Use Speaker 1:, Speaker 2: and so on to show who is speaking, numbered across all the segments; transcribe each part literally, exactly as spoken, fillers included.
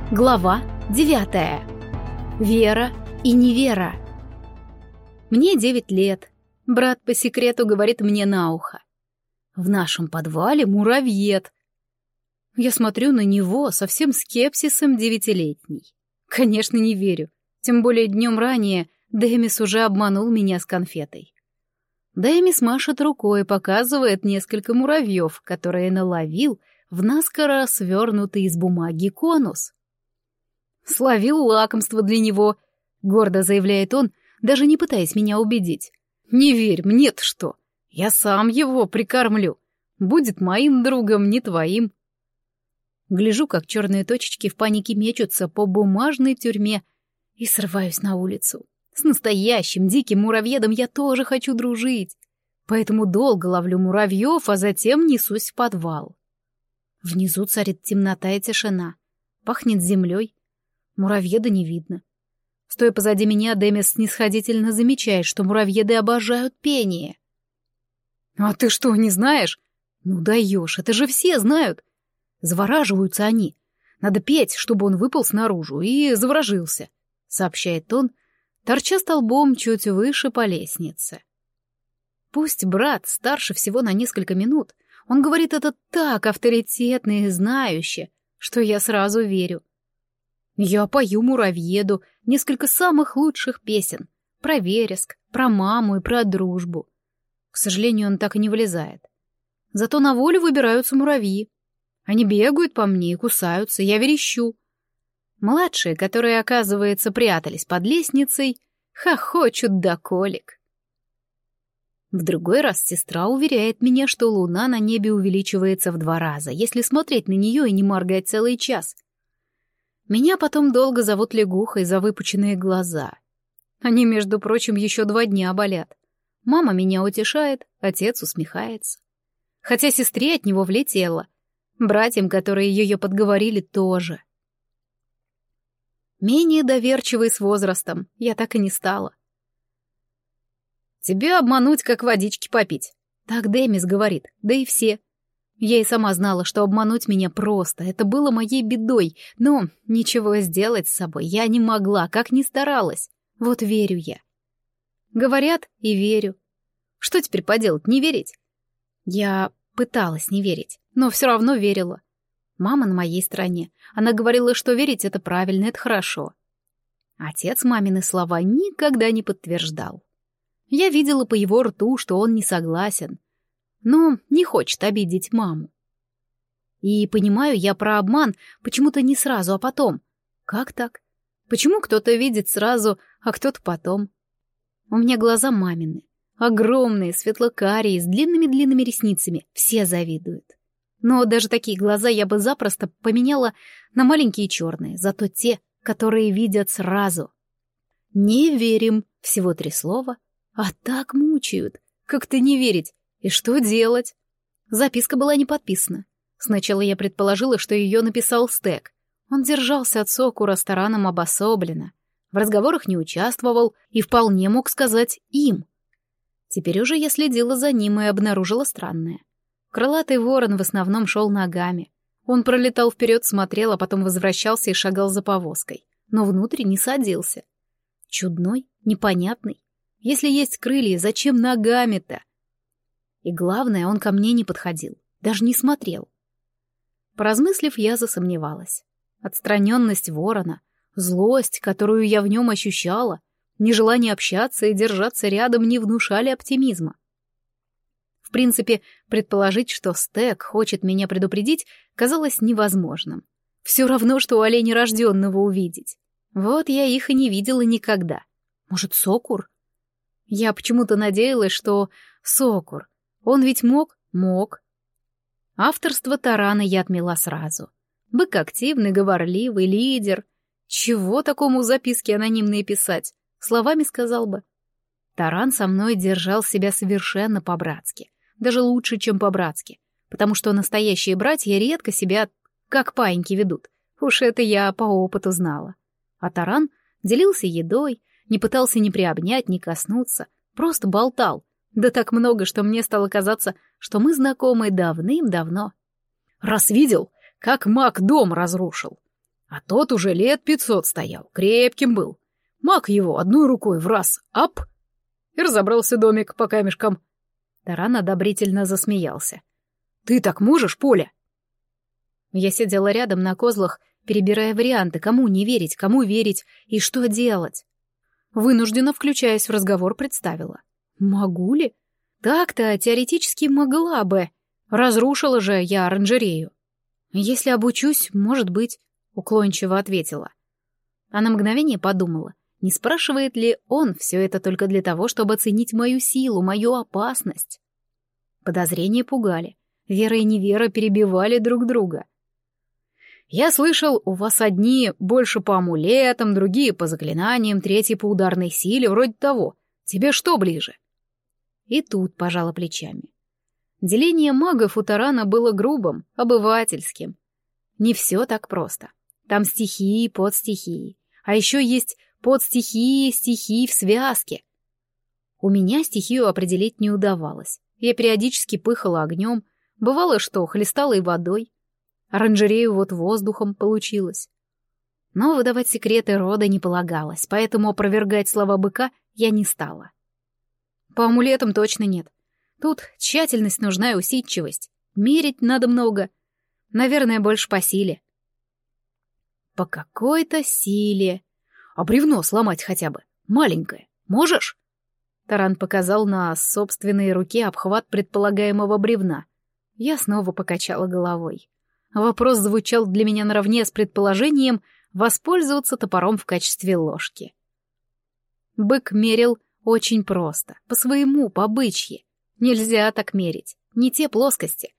Speaker 1: Глава девятая. Вера и невера. Мне девять лет. Брат по секрету говорит мне на ухо: в нашем подвале муравьед. Я смотрю на него со всем скепсисом девятилетней. Конечно, не верю. Тем более днем ранее Демис уже обманул меня с конфетой. Демис машет рукой и показывает несколько муравьев, которые наловил в наскоро свернутый из бумаги конус. «Словил лакомство для него», — гордо заявляет он, даже не пытаясь меня убедить. «Не верь, мне-то что? Я сам его прикормлю. Будет моим другом, не твоим». Гляжу, как черные точечки в панике мечутся по бумажной тюрьме, и срываюсь на улицу. С настоящим диким муравьедом я тоже хочу дружить, поэтому долго ловлю муравьев, а затем несусь в подвал. Внизу царит темнота и тишина, пахнет землей. Муравьеда не видно. Стоя позади меня, Демис снисходительно замечает, что муравьеды обожают пение. «А ты что, не знаешь?» «Ну даешь, это же все знают!» Завораживаются они. Надо петь, чтобы он выполз наружу и заворожился, сообщает он, торча столбом чуть выше по лестнице. Пусть брат старше всего на несколько минут, он говорит это так авторитетно и знающе, что я сразу верю. Я пою муравьеду несколько самых лучших песен про вереск, про маму и про дружбу. К сожалению, он так и не вылезает. Зато на волю выбираются муравьи. Они бегают по мне и кусаются, я верещу. Младшие, которые, оказывается, прятались под лестницей, хохочут до колик. В другой раз сестра уверяет меня, что луна на небе увеличивается в два раза, если смотреть на нее и не моргать целый час. Меня потом долго зовут лягухой за выпученные глаза. Они, между прочим, еще два дня болят. Мама меня утешает, отец усмехается. Хотя сестре от него влетело. Братьям, которые ее подговорили, тоже. Менее доверчивой с возрастом я так и не стала. «Тебя обмануть, как водички попить», — так Демис говорит, да и все. Я и сама знала, что обмануть меня просто, это было моей бедой, но ничего сделать с собой я не могла, как ни старалась. Вот верю я. Говорят, и верю. Что теперь поделать, не верить? Я пыталась не верить, но все равно верила. Мама на моей стороне. Она говорила, что верить — это правильно, это хорошо. Отец мамины слова никогда не подтверждал. Я видела по его рту, что он не согласен, но не хочет обидеть маму. И понимаю я про обман почему-то не сразу, а потом. Как так? Почему кто-то видит сразу, а кто-то потом? У меня глаза мамины. Огромные, светло-карие, с длинными-длинными ресницами. Все завидуют. Но даже такие глаза я бы запросто поменяла на маленькие черные, зато те, которые видят сразу. Не верим, всего три слова, а так мучают. Как-то не верить. И что делать? Записка была не подписана. Сначала я предположила, что ее написал Стек. Он держался от Сокура с Тараном обособленно, в разговорах не участвовал и вполне мог сказать им. Теперь уже я следила за ним и обнаружила странное. Крылатый ворон в основном шел ногами. Он пролетал вперед, смотрел, а потом возвращался и шагал за повозкой, но внутрь не садился. Чудной, непонятный. Если есть крылья, зачем ногами-то? И главное, он ко мне не подходил, даже не смотрел. Поразмыслив, я засомневалась. Отстраненность ворона, злость, которую я в нем ощущала, нежелание общаться и держаться рядом не внушали оптимизма. В принципе, предположить, что Стек хочет меня предупредить, казалось невозможным. Все равно, что у оленя рожденного увидеть. Вот я их и не видела никогда. Может, Сокур? Я почему-то надеялась, что Сокур. Он ведь мог? Мог. Авторство Тарана я отмела сразу. Бык активный, говорливый, лидер. Чего такому записки анонимные писать? Словами сказал бы. Таран со мной держал себя совершенно по-братски. Даже лучше, чем по-братски. Потому что настоящие братья редко себя как паиньки ведут. Уж это я по опыту знала. А Таран делился едой, не пытался ни приобнять, ни коснуться. Просто болтал. Да так много, что мне стало казаться, что мы знакомы давным-давно. Раз видел, как маг дом разрушил.
Speaker 2: А тот уже лет пятьсот стоял, крепким был. Маг его одной рукой в раз, ап, и разобрался домик по камешкам.
Speaker 1: Таран одобрительно засмеялся.
Speaker 2: Ты так можешь, Поля?
Speaker 1: Я сидела рядом на козлах, перебирая варианты, кому не верить, кому верить и что делать. Вынужденно, включаясь в разговор, представила. Могу ли? Так-то теоретически могла бы. Разрушила же я оранжерею. Если обучусь, может быть, уклончиво ответила. А на мгновение подумала, не спрашивает ли он все это только для того, чтобы оценить мою силу, мою опасность. Подозрения пугали. Вера и невера перебивали друг друга. Я слышал, у вас одни больше по амулетам, другие по заклинаниям, третьи по ударной силе, вроде того. Тебе что ближе? И тут пожала плечами. Деление магов у Тарана было грубым, обывательским. Не все так просто. Там стихии, подстихии. А еще есть подстихии, стихии в связке. У меня стихию определить не удавалось. Я периодически пыхала огнем, бывало, что хлестала и водой. Оранжерею вот воздухом получилось. Но выдавать секреты рода не полагалось, поэтому опровергать слова быка я не стала. По амулетам точно нет. Тут тщательность нужна и усидчивость. Мерить надо много. Наверное, больше по силе. По какой-то силе. А бревно сломать хотя бы. Маленькое. Можешь? Таран показал на собственной руке обхват предполагаемого бревна. Я снова покачала головой. Вопрос звучал для меня наравне с предположением воспользоваться топором в качестве ложки. Бык мерил очень просто, по-своему, по-бычьи. Нельзя так мерить, не те плоскости.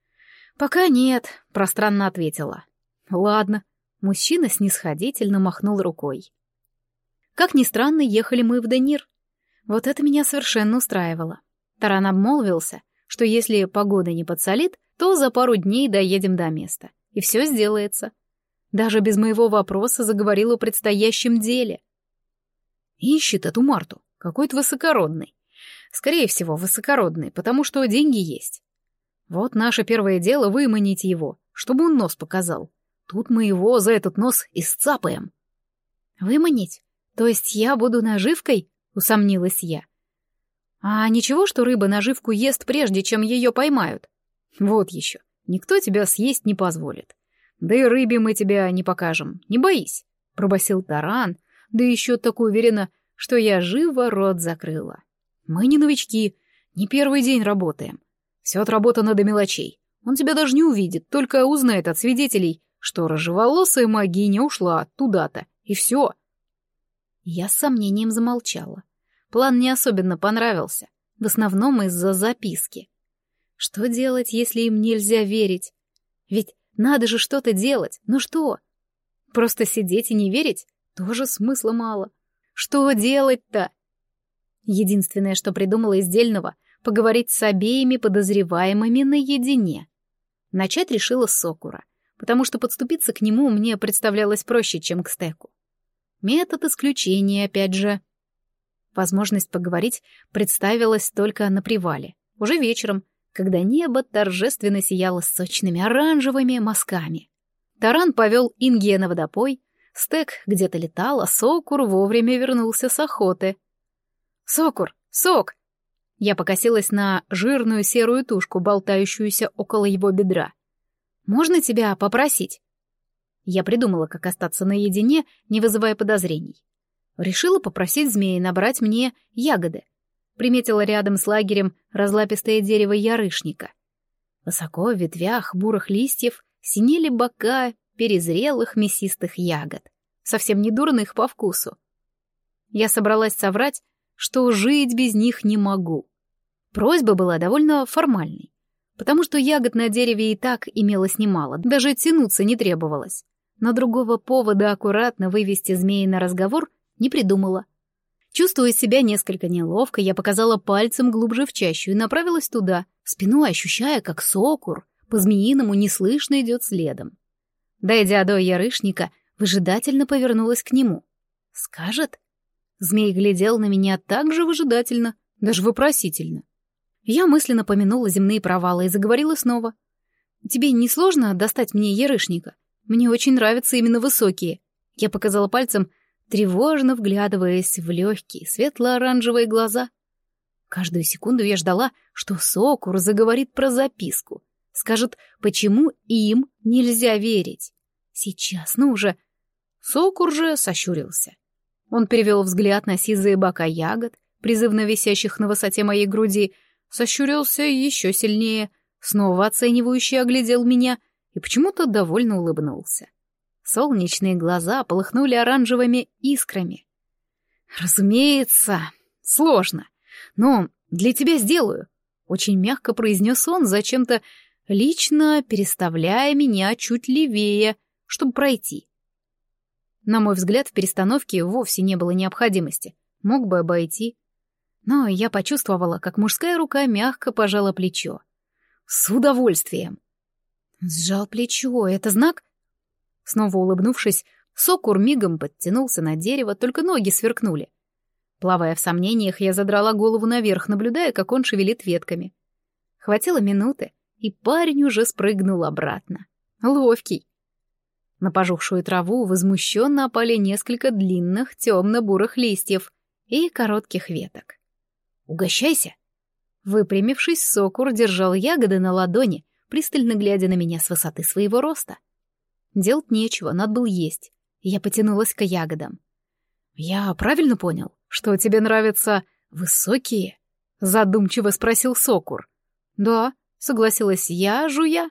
Speaker 1: «Пока нет», — пространно ответила. «Ладно», — мужчина снисходительно махнул рукой. Как ни странно, ехали мы в Денир. Вот это меня совершенно устраивало. Таран обмолвился, что если погода не подсолит, то за пару дней доедем до места, и все сделается. Даже без моего вопроса заговорил о предстоящем деле. Ищет эту Марту, какой-то высокородный. Скорее всего, высокородный, потому что деньги есть. Вот наше первое дело — выманить его, чтобы он нос показал. Тут мы его за этот нос и сцапаем. Выманить? То есть я буду наживкой? Усомнилась я. А ничего, что рыба наживку ест, прежде чем ее поймают? Вот еще, никто тебя съесть не позволит. Да и рыбе мы тебя не покажем, не боись, пробасил Таран, да еще так уверенно, что я живо рот закрыла. Мы не новички, не первый день работаем. Все отработано до мелочей. Он тебя даже не увидит, только узнает от свидетелей, что рыжеволосая магиня ушла туда-то, и все. Я с сомнением замолчала. План не особенно понравился, в основном из-за записки. Что делать, если им нельзя верить? Ведь надо же что-то делать. Ну что? Просто сидеть и не верить? Тоже смысла мало. Что делать-то? Единственное, что придумала из дельного — поговорить с обеими подозреваемыми наедине. Начать решила с Сокура, потому что подступиться к нему мне представлялось проще, чем к Стеку. Метод исключения, опять же. Возможность поговорить представилась только на привале, уже вечером, когда небо торжественно сияло сочными оранжевыми мазками. Таран повел Ингия на водопой, Стек где-то летал, а Сокур вовремя вернулся с охоты. «Сокур! Сок!» Я покосилась на жирную серую тушку, болтающуюся около его бедра. «Можно тебя попросить?» Я придумала, как остаться наедине, не вызывая подозрений. Решила попросить змея набрать мне ягоды. Приметила рядом с лагерем разлапистое дерево ярышника. Высоко в ветвях бурых листьев синели бока перезрелых мясистых ягод, совсем не дурных по вкусу. Я собралась соврать, что жить без них не могу. Просьба была довольно формальной, потому что ягод на дереве и так имелось немало, даже тянуться не требовалось. Но другого повода аккуратно вывести змея на разговор не придумала. Чувствуя себя несколько неловко, я показала пальцем глубже в чащу и направилась туда, спиной ощущая, как Сокур по-змеиному неслышно идет следом. Дойдя до ярышника, выжидательно повернулась к нему. «Скажет?» Змей глядел на меня так же выжидательно, даже вопросительно. Я мысленно помянула земные провалы и заговорила снова. «Тебе не сложно достать мне ярышника? Мне очень нравятся именно высокие. Я показала пальцем, тревожно вглядываясь в легкие светло-оранжевые глаза. Каждую секунду я ждала, что Сокур заговорит про записку. Скажет, почему им нельзя верить. Сейчас, ну уже. Сокур же сощурился. Он перевел взгляд на сизые бока ягод, призывно висящих на высоте моей груди, сощурился еще сильнее, снова оценивающе оглядел меня и почему-то довольно улыбнулся. Солнечные глаза полыхнули оранжевыми искрами. «Разумеется, сложно, но для тебя сделаю», — очень мягко произнес он, зачем-то лично переставляя меня чуть левее, чтобы пройти. На мой взгляд, в перестановке вовсе не было необходимости, мог бы обойти. Но я почувствовала, как мужская рука мягко пожала плечо. С удовольствием. Сжал плечо, это знак? Снова улыбнувшись, Сокур мигом подтянулся на дерево, только ноги сверкнули. Плавая в сомнениях, я задрала голову наверх, наблюдая, как он шевелит ветками. Хватило минуты, и парень уже спрыгнул обратно. Ловкий. На пожухшую траву возмущенно опали несколько длинных темно-бурых листьев и коротких веток. «Угощайся!» Выпрямившись, Сокур держал ягоды на ладони, пристально глядя на меня с высоты своего роста. Делать нечего, надо было есть. Я потянулась к ягодам. «Я правильно понял, что тебе нравятся высокие?» — задумчиво спросил Сокур. «Да», — согласилась я, жуя.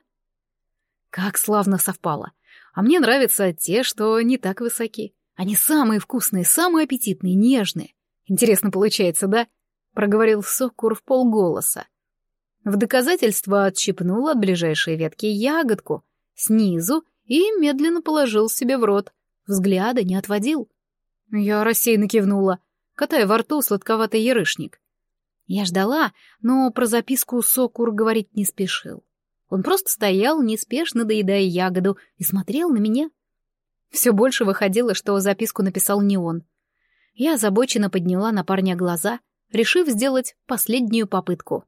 Speaker 1: Как славно совпало. А мне нравятся те, что не так высоки. Они самые вкусные, самые аппетитные, нежные. Интересно получается, да? Проговорил Сокур в полголоса. В доказательство отщипнул от ближайшей ветки ягодку снизу и медленно положил себе в рот. Взгляда не отводил. Я рассеянно кивнула, катая во рту сладковатый ярышник. Я ждала, но про записку Сокур говорить не спешил. Он просто стоял, неспешно доедая ягоду, и смотрел на меня. Все больше выходило, что записку написал не он. Я озабоченно подняла на парня глаза, решив сделать последнюю попытку.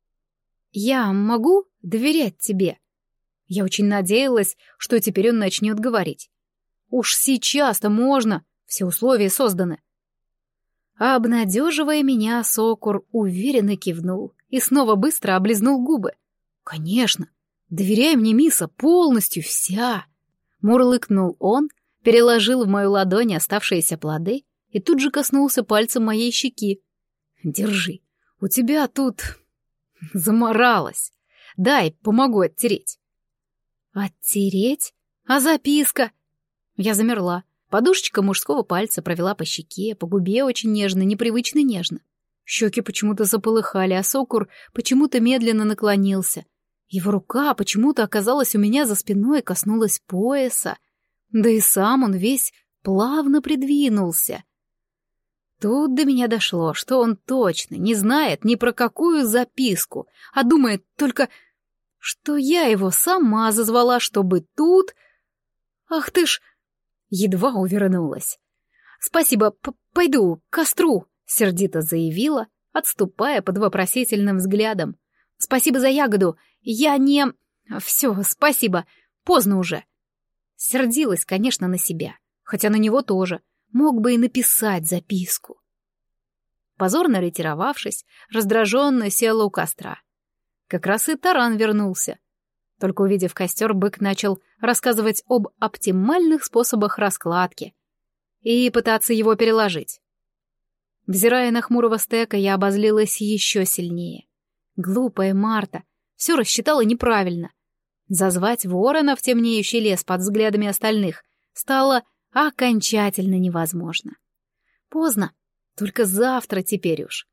Speaker 1: «Я могу доверять тебе?» Я очень надеялась, что теперь он начнет говорить. «Уж сейчас-то можно, все условия созданы». А обнадеживая меня, Сокур уверенно кивнул и снова быстро облизнул губы. «Конечно, доверяй мне, Миса, полностью вся!» Мурлыкнул он, переложил в мою ладонь оставшиеся плоды и тут же коснулся пальцем моей щеки. «Держи, у тебя тут заморалось. Дай, помогу оттереть». «Оттереть? А записка?» Я замерла. Подушечка мужского пальца провела по щеке, по губе очень нежно, непривычно нежно. Щеки почему-то заполыхали, а Сокур почему-то медленно наклонился. Его рука почему-то оказалась у меня за спиной и коснулась пояса. Да и сам он весь плавно придвинулся. Тут до меня дошло, что он точно не знает ни про какую записку, а думает только, что я его сама зазвала, чтобы тут... Ах ты ж... Едва увернулась. «Спасибо, п пойду к костру», — сердито заявила, отступая под вопросительным взглядом. «Спасибо за ягоду. Я не... Все, спасибо. Поздно уже». Сердилась, конечно, на себя, хотя на него тоже. Мог бы и написать записку. Позорно ретировавшись, раздраженно села у костра. Как раз и таран вернулся. Только увидев костер, бык начал рассказывать об оптимальных способах раскладки и пытаться его переложить. Взирая на хмурого стека, я обозлилась еще сильнее. Глупая Марта, все рассчитала неправильно. Зазвать ворона в темнеющий лес под взглядами остальных стало окончательно невозможно. Поздно, только завтра теперь уж.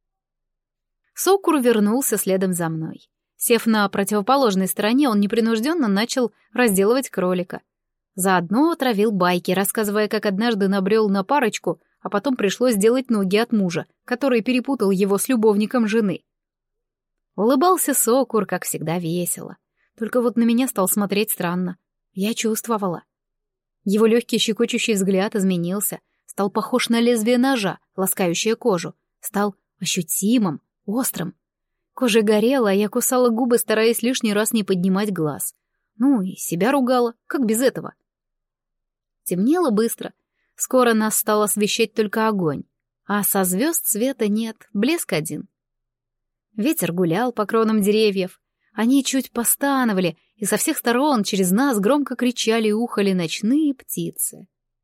Speaker 1: Сокур вернулся следом за мной. Сев на противоположной стороне, он непринужденно начал разделывать кролика. Заодно отравил байки, рассказывая, как однажды набрел на парочку, а потом пришлось делать ноги от мужа, который перепутал его с любовником жены. Улыбался Сокур, как всегда, весело. Только вот на меня стал смотреть странно. Я чувствовала. Его легкий щекочущий взгляд изменился, стал похож на лезвие ножа, ласкающее кожу, стал ощутимым, острым. Кожа горела, а я кусала губы, стараясь лишний раз не поднимать глаз. Ну и себя ругала, как без этого? Темнело быстро. Скоро нас стал освещать только огонь. А со звезд света нет, блеск один. Ветер гулял по кронам деревьев. Они чуть постановали, и со всех сторон через нас громко кричали и ухали ночные птицы.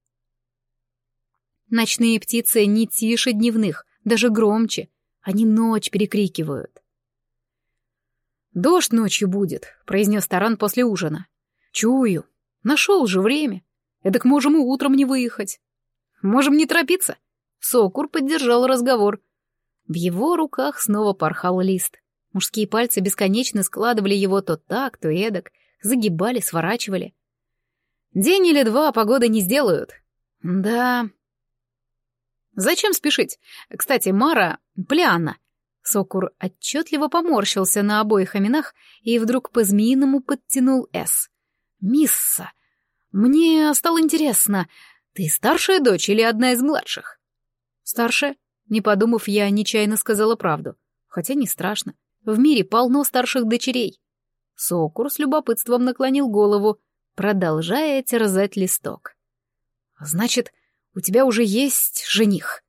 Speaker 1: Ночные птицы не тише дневных, даже громче. Они ночь перекрикивают.
Speaker 2: «Дождь ночью будет», — произнес Таран после ужина. «Чую. Нашел же время. Эдак можем и утром не выехать. Можем не торопиться».
Speaker 1: Сокур поддержал разговор. В его руках снова порхал лист. Мужские пальцы бесконечно складывали его то так, то эдак, загибали, сворачивали.
Speaker 2: «День или два погоды не сделают».
Speaker 1: «Да...»
Speaker 2: «Зачем спешить? Кстати, Мара... Пляна...»
Speaker 1: Сокур отчетливо поморщился на обоих именах и вдруг по-змеиному подтянул «С». «Мисса, мне стало интересно, ты старшая дочь или одна из младших?»
Speaker 2: «Старшая?» Не подумав, я нечаянно сказала правду. Хотя не страшно. В мире полно старших дочерей.
Speaker 1: Сокур с любопытством наклонил голову, продолжая терзать листок.
Speaker 2: «Значит, у тебя уже есть жених?»